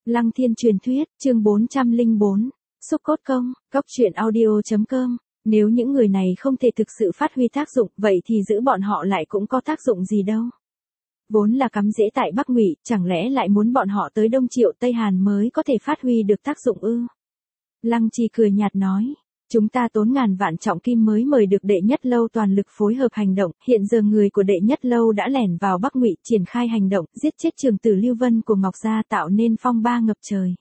Lăng Thiên truyền thuyết, chương 404. Xúc cốt công, góc truyện audio.com. Nếu những người này không thể thực sự phát huy tác dụng, vậy thì giữ bọn họ lại cũng có tác dụng gì đâu. Vốn là cắm rễ tại Bắc Ngụy, chẳng lẽ lại muốn bọn họ tới Đông Triệu Tây Hàn mới có thể phát huy được tác dụng ư? Lăng Trì cười nhạt nói. Chúng ta tốn ngàn vạn trọng kim mới mời được đệ nhất lâu toàn lực phối hợp hành động, hiện giờ người của đệ nhất lâu đã lẻn vào Bắc Ngụy triển khai hành động, giết chết trường tử Lưu Vân của Ngọc Gia tạo nên phong ba ngập trời.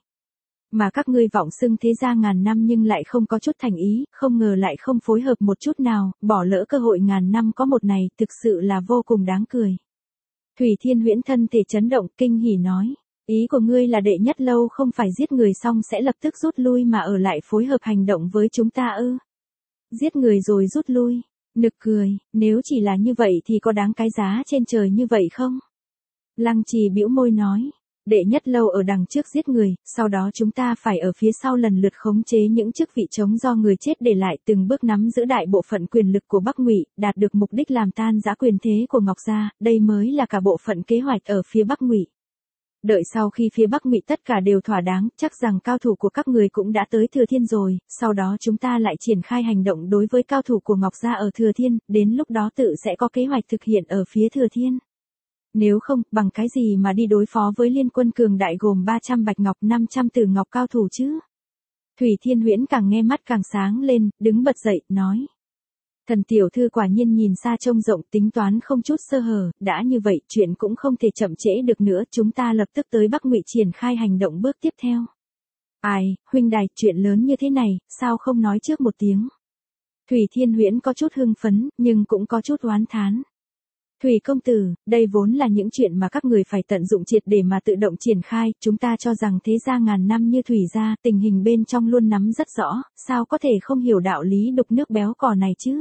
Mà các ngươi vọng xưng thế gia ngàn năm nhưng lại không có chút thành ý, không ngờ lại không phối hợp một chút nào, bỏ lỡ cơ hội ngàn năm có một này, thực sự là vô cùng đáng cười. Thủy Thiên Huyễn thân thể chấn động, kinh hỉ nói. Ý của ngươi là đệ nhất lâu không phải giết người xong sẽ lập tức rút lui mà ở lại phối hợp hành động với chúng ta ư? Giết người rồi rút lui, nực cười, nếu chỉ là như vậy thì có đáng cái giá trên trời như vậy không? Lăng Trì bĩu môi nói, đệ nhất lâu ở đằng trước giết người, sau đó chúng ta phải ở phía sau lần lượt khống chế những chức vị trống do người chết để lại, từng bước nắm giữ đại bộ phận quyền lực của Bắc Ngụy, đạt được mục đích làm tan rã quyền thế của Ngọc Gia, đây mới là cả bộ phận kế hoạch ở phía Bắc Ngụy. Đợi sau khi phía Bắc Ngụy tất cả đều thỏa đáng, chắc rằng cao thủ của các người cũng đã tới Thừa Thiên rồi, sau đó chúng ta lại triển khai hành động đối với cao thủ của Ngọc Gia ở Thừa Thiên, đến lúc đó tự sẽ có kế hoạch thực hiện ở phía Thừa Thiên. Nếu không, bằng cái gì mà đi đối phó với liên quân cường đại gồm 300 bạch ngọc 500 tử ngọc cao thủ chứ? Thủy Thiên Huyễn càng nghe mắt càng sáng lên, đứng bật dậy, nói. Thần tiểu thư quả nhiên nhìn xa trông rộng, tính toán không chút sơ hở, đã như vậy chuyện cũng không thể chậm trễ được nữa, chúng ta lập tức tới Bắc Ngụy triển khai hành động bước tiếp theo. Ai, huynh đài, chuyện lớn như thế này, sao không nói trước một tiếng? Thủy Thiên Huyễn có chút hưng phấn, nhưng cũng có chút oán thán. Thủy công tử, đây vốn là những chuyện mà các người phải tận dụng triệt để mà tự động triển khai, chúng ta cho rằng thế gia ngàn năm như Thủy gia, tình hình bên trong luôn nắm rất rõ, sao có thể không hiểu đạo lý đục nước béo cò này chứ?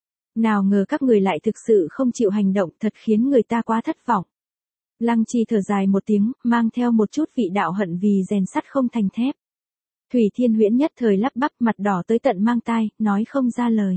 Nào ngờ các người lại thực sự không chịu hành động, thật khiến người ta quá thất vọng. Lăng Trì thở dài một tiếng, mang theo một chút vị đạo hận vì rèn sắt không thành thép. Thủy Thiên Huyễn nhất thời lắp bắp, mặt đỏ tới tận mang tai, nói không ra lời.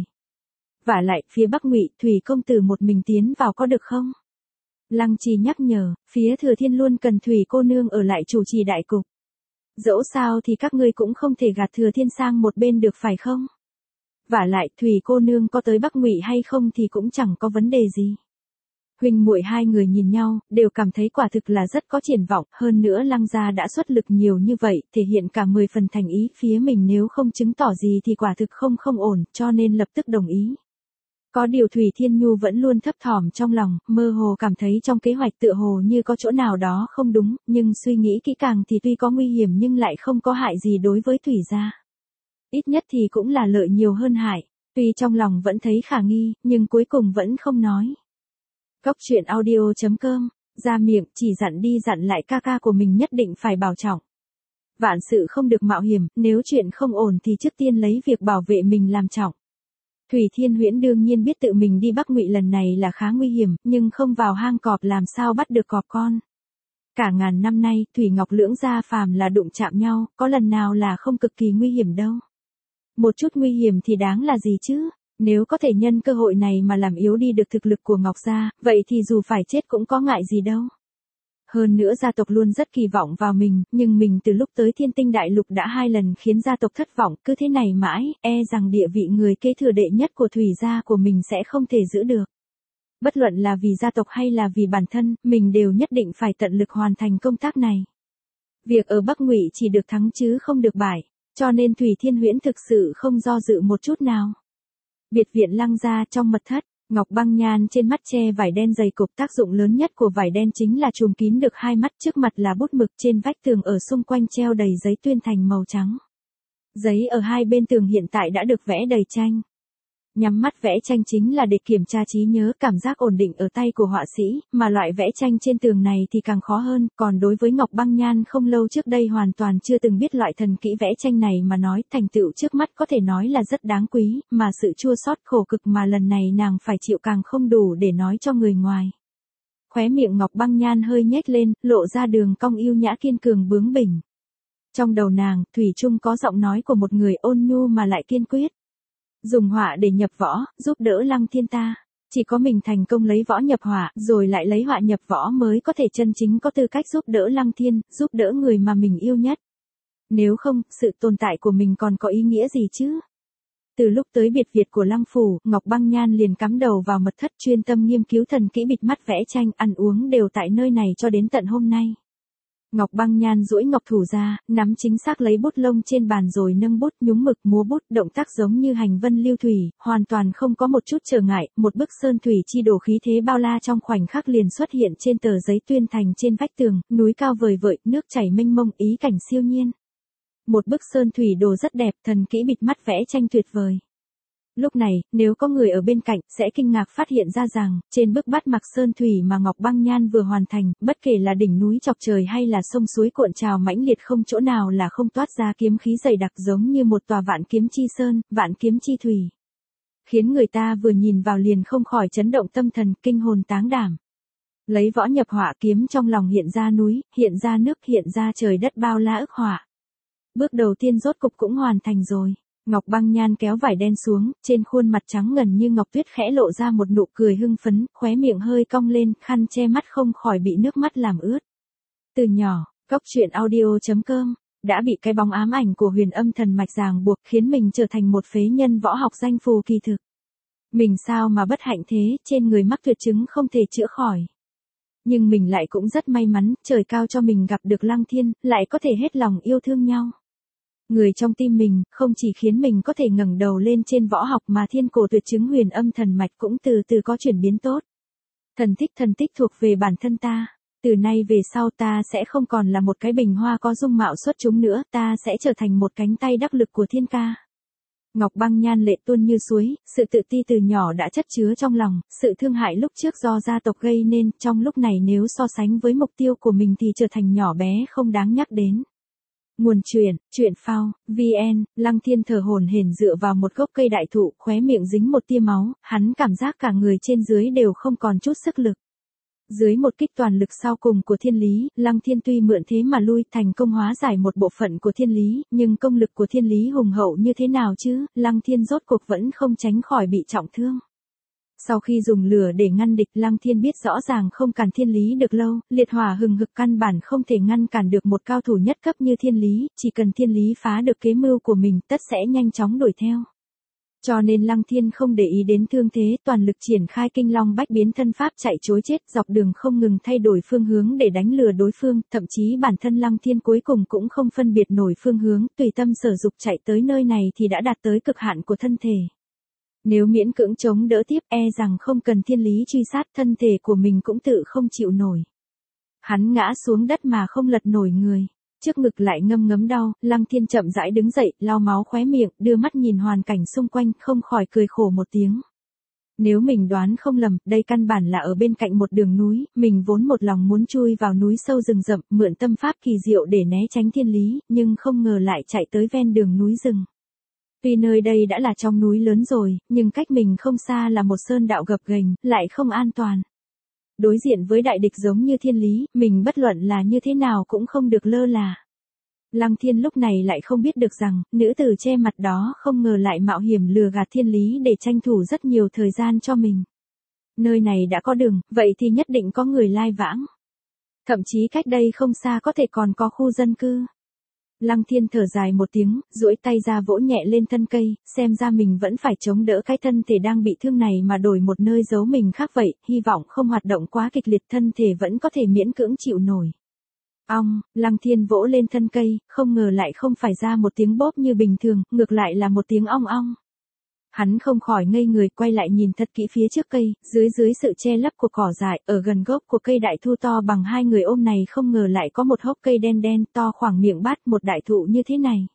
Vả lại, phía Bắc Ngụy, Thủy công tử một mình tiến vào có được không? Lăng Trì nhắc nhở, phía Thừa Thiên luôn cần Thủy cô nương ở lại chủ trì đại cục. Dẫu sao thì các ngươi cũng không thể gạt Thừa Thiên sang một bên được phải không? Vả lại, Thủy cô nương có tới Bắc Ngụy hay không thì cũng chẳng có vấn đề gì. Huynh muội hai người nhìn nhau, đều cảm thấy quả thực là rất có triển vọng, hơn nữa Lăng gia đã xuất lực nhiều như vậy, thể hiện cả 10 phần thành ý, phía mình nếu không chứng tỏ gì thì quả thực không ổn, cho nên lập tức đồng ý. Có điều Thủy Thiên Nhu vẫn luôn thấp thỏm trong lòng, mơ hồ cảm thấy trong kế hoạch tựa hồ như có chỗ nào đó không đúng, nhưng suy nghĩ kỹ càng thì tuy có nguy hiểm nhưng lại không có hại gì đối với Thủy gia. Ít nhất thì cũng là lợi nhiều hơn hại, tuy trong lòng vẫn thấy khả nghi, nhưng cuối cùng vẫn không nói. Góc truyện audio.com, ra miệng chỉ dặn đi dặn lại ca ca của mình nhất định phải bảo trọng. Vạn sự không được mạo hiểm, nếu chuyện không ổn thì trước tiên lấy việc bảo vệ mình làm trọng. Thủy Thiên Huyễn đương nhiên biết tự mình đi Bắc Ngụy lần này là khá nguy hiểm, nhưng không vào hang cọp làm sao bắt được cọp con. Cả ngàn năm nay, Thủy Ngọc lưỡng gia phàm là đụng chạm nhau, có lần nào là không cực kỳ nguy hiểm đâu. Một chút nguy hiểm thì đáng là gì chứ? Nếu có thể nhân cơ hội này mà làm yếu đi được thực lực của Ngọc Gia, vậy thì dù phải chết cũng có ngại gì đâu. Hơn nữa gia tộc luôn rất kỳ vọng vào mình, nhưng mình từ lúc tới Thiên Tinh Đại Lục đã 2 lần khiến gia tộc thất vọng, cứ thế này mãi, rằng địa vị người kế thừa đệ nhất của Thủy gia của mình sẽ không thể giữ được. Bất luận là vì gia tộc hay là vì bản thân, mình đều nhất định phải tận lực hoàn thành công tác này. Việc ở Bắc Ngụy chỉ được thắng chứ không được bại, cho nên Thủy Thiên Huyễn thực sự không do dự một chút nào. Biệt viện Lăng gia trong mật thất, Ngọc Băng Nhan trên mắt che vải đen dày cục, tác dụng lớn nhất của vải đen chính là trùm kín được hai mắt, trước mặt là bút mực, trên vách tường ở xung quanh treo đầy giấy tuyên thành màu trắng. Giấy ở hai bên tường hiện tại đã được vẽ đầy tranh. Nhắm mắt vẽ tranh chính là để kiểm tra trí nhớ, cảm giác ổn định ở tay của họa sĩ, mà loại vẽ tranh trên tường này thì càng khó hơn, còn đối với Ngọc Băng Nhan không lâu trước đây hoàn toàn chưa từng biết loại thần kỹ vẽ tranh này mà nói, thành tựu trước mắt có thể nói là rất đáng quý, mà sự chua xót khổ cực mà lần này nàng phải chịu càng không đủ để nói cho người ngoài. Khóe miệng Ngọc Băng Nhan hơi nhếch lên, lộ ra đường cong yêu nhã kiên cường bướng bỉnh. Trong đầu nàng, thủy chung có giọng nói của một người ôn nhu mà lại kiên quyết. Dùng họa để nhập võ, giúp đỡ Lăng Thiên ta. Chỉ có mình thành công lấy võ nhập họa, rồi lại lấy họa nhập võ mới có thể chân chính có tư cách giúp đỡ Lăng Thiên, giúp đỡ người mà mình yêu nhất. Nếu không, sự tồn tại của mình còn có ý nghĩa gì chứ? Từ lúc tới biệt viện của Lăng Phủ, Ngọc Băng Nhan liền cắm đầu vào mật thất chuyên tâm nghiên cứu thần kỹ bịt mắt vẽ tranh, ăn uống đều tại nơi này cho đến tận hôm nay. Ngọc Băng Nhan duỗi ngọc thủ ra, nắm chính xác lấy bút lông trên bàn rồi nâng bút nhúng mực múa bút, động tác giống như hành vân lưu thủy, hoàn toàn không có một chút trở ngại, một bức sơn thủy chi đổ khí thế bao la trong khoảnh khắc liền xuất hiện trên tờ giấy tuyên thành trên vách tường, núi cao vời vợi, nước chảy mênh mông, ý cảnh siêu nhiên. Một bức sơn thủy đồ rất đẹp, thần kỹ bịt mắt vẽ tranh tuyệt vời. Lúc này, nếu có người ở bên cạnh, sẽ kinh ngạc phát hiện ra rằng, trên bức bát mặc sơn thủy mà Ngọc Băng Nhan vừa hoàn thành, bất kể là đỉnh núi chọc trời hay là sông suối cuộn trào mãnh liệt không chỗ nào là không toát ra kiếm khí dày đặc giống như một tòa vạn kiếm chi sơn, vạn kiếm chi thủy. Khiến người ta vừa nhìn vào liền không khỏi chấn động tâm thần, kinh hồn táng đảm. Lấy võ nhập họa, kiếm trong lòng hiện ra núi, hiện ra nước, hiện ra trời đất bao la ức họa. Bước đầu tiên rốt cục cũng hoàn thành rồi. Ngọc Băng Nhan kéo vải đen xuống, trên khuôn mặt trắng ngần như ngọc tuyết khẽ lộ ra một nụ cười hưng phấn, khóe miệng hơi cong lên, khăn che mắt không khỏi bị nước mắt làm ướt. Từ nhỏ, coctruyện.audio.com đã bị cái bóng ám ảnh của Huyền Âm Thần Mạch ràng buộc, khiến mình trở thành một phế nhân võ học danh phù kỳ thực. Mình sao mà bất hạnh thế, trên người mắc tuyệt chứng không thể chữa khỏi. Nhưng mình lại cũng rất may mắn, trời cao cho mình gặp được Lăng Thiên, lại có thể hết lòng yêu thương nhau. Người trong tim mình, không chỉ khiến mình có thể ngẩng đầu lên trên võ học mà thiên cổ tuyệt chứng Huyền Âm Thần Mạch cũng từ từ có chuyển biến tốt. Thần tích thuộc về bản thân ta. Từ nay về sau ta sẽ không còn là một cái bình hoa có dung mạo xuất chúng nữa, ta sẽ trở thành một cánh tay đắc lực của thiên ca. Ngọc Băng Nhan lệ tuôn như suối, sự tự ti từ nhỏ đã chất chứa trong lòng, sự thương hại lúc trước do gia tộc gây nên, trong lúc này nếu so sánh với mục tiêu của mình thì trở thành nhỏ bé không đáng nhắc đến. Nguồn truyện phao, VN, Lăng Thiên thở hổn hển dựa vào một gốc cây đại thụ, khóe miệng dính một tia máu, hắn cảm giác cả người trên dưới đều không còn chút sức lực. Dưới một kích toàn lực sau cùng của thiên lý, Lăng Thiên tuy mượn thế mà lui, thành công hóa giải một bộ phận của thiên lý, nhưng công lực của thiên lý hùng hậu như thế nào chứ, Lăng Thiên rốt cuộc vẫn không tránh khỏi bị trọng thương. Sau khi dùng lửa để ngăn địch, Lăng Thiên biết rõ ràng không cản thiên lý được lâu, liệt hỏa hừng hực căn bản không thể ngăn cản được một cao thủ nhất cấp như thiên lý, chỉ cần thiên lý phá được kế mưu của mình, tất sẽ nhanh chóng đuổi theo. Cho nên Lăng Thiên không để ý đến thương thế, toàn lực triển khai Kinh Long Bách Biến thân pháp chạy trối chết, dọc đường không ngừng thay đổi phương hướng để đánh lừa đối phương, thậm chí bản thân Lăng Thiên cuối cùng cũng không phân biệt nổi phương hướng, tùy tâm sở dục chạy tới nơi này thì đã đạt tới cực hạn của thân thể. Nếu miễn cưỡng chống đỡ tiếp, e rằng không cần thiên lý truy sát, thân thể của mình cũng tự không chịu nổi. Hắn ngã xuống đất mà không lật nổi người. Trước ngực lại ngâm ngấm đau, Lăng Thiên chậm rãi đứng dậy, lau máu khóe miệng, đưa mắt nhìn hoàn cảnh xung quanh, không khỏi cười khổ một tiếng. Nếu mình đoán không lầm, đây căn bản là ở bên cạnh một đường núi, mình vốn một lòng muốn chui vào núi sâu rừng rậm, mượn tâm pháp kỳ diệu để né tránh thiên lý, nhưng không ngờ lại chạy tới ven đường núi rừng. Tuy nơi đây đã là trong núi lớn rồi, nhưng cách mình không xa là một sơn đạo gập ghềnh, lại không an toàn. Đối diện với đại địch giống như thiên lý, mình bất luận là như thế nào cũng không được lơ là. Lăng Thiên lúc này lại không biết được rằng, nữ tử che mặt đó không ngờ lại mạo hiểm lừa gạt thiên lý để tranh thủ rất nhiều thời gian cho mình. Nơi này đã có đường, vậy thì nhất định có người lai vãng. Thậm chí cách đây không xa có thể còn có khu dân cư. Lăng Thiên thở dài một tiếng, duỗi tay ra vỗ nhẹ lên thân cây, xem ra mình vẫn phải chống đỡ cái thân thể đang bị thương này mà đổi một nơi giấu mình khác vậy, hy vọng không hoạt động quá kịch liệt, thân thể vẫn có thể miễn cưỡng chịu nổi. Ong, Lăng Thiên vỗ lên thân cây, không ngờ lại không phải ra một tiếng bóp như bình thường, ngược lại là một tiếng ong ong. Hắn không khỏi ngây người, quay lại nhìn thật kỹ phía trước cây, dưới sự che lấp của cỏ dại, ở gần gốc của cây đại thụ to bằng hai người ôm này không ngờ lại có một hốc cây đen đen to khoảng miệng bát, một đại thụ như thế này.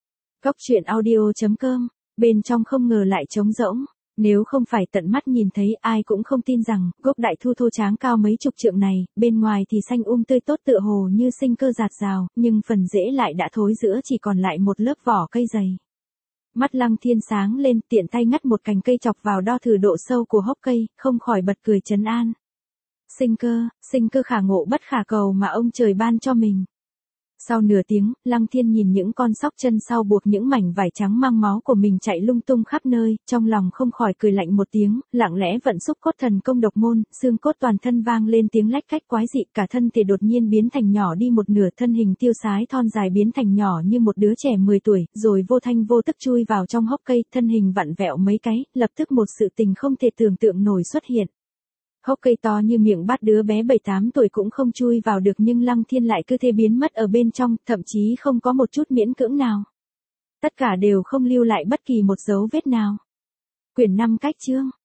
Coctruyện.audio.com, bên trong không ngờ lại trống rỗng. Nếu không phải tận mắt nhìn thấy, ai cũng không tin rằng, gốc đại thụ thô tráng cao mấy chục trượng này, bên ngoài thì xanh tươi tốt tựa hồ như sinh cơ rạt rào, nhưng phần rễ lại đã thối giữa chỉ còn lại một lớp vỏ cây dày. Mắt Lăng Thiên sáng lên, tiện tay ngắt một cành cây chọc vào đo thử độ sâu của hốc cây, không khỏi bật cười trấn an. Sinh cơ khả ngộ bất khả cầu mà ông trời ban cho mình. Sau nửa tiếng, Lăng Thiên nhìn những con sóc chân sau buộc những mảnh vải trắng mang máu của mình chạy lung tung khắp nơi, trong lòng không khỏi cười lạnh một tiếng, lặng lẽ vận xúc cốt thần công độc môn, xương cốt toàn thân vang lên tiếng lách cách quái dị, cả thân thể đột nhiên biến thành nhỏ đi một nửa, thân hình tiêu sái thon dài biến thành nhỏ như một đứa trẻ 10 tuổi, rồi vô thanh vô tức chui vào trong hốc cây, thân hình vặn vẹo mấy cái, lập tức một sự tình không thể tưởng tượng nổi xuất hiện. Hốc cây to như miệng bát, đứa bé 7-8 tuổi cũng không chui vào được, nhưng Lăng Thiên lại cứ thế biến mất ở bên trong, thậm chí không có một chút miễn cưỡng nào. Tất cả đều không lưu lại bất kỳ một dấu vết nào. Quyển 5 cách chương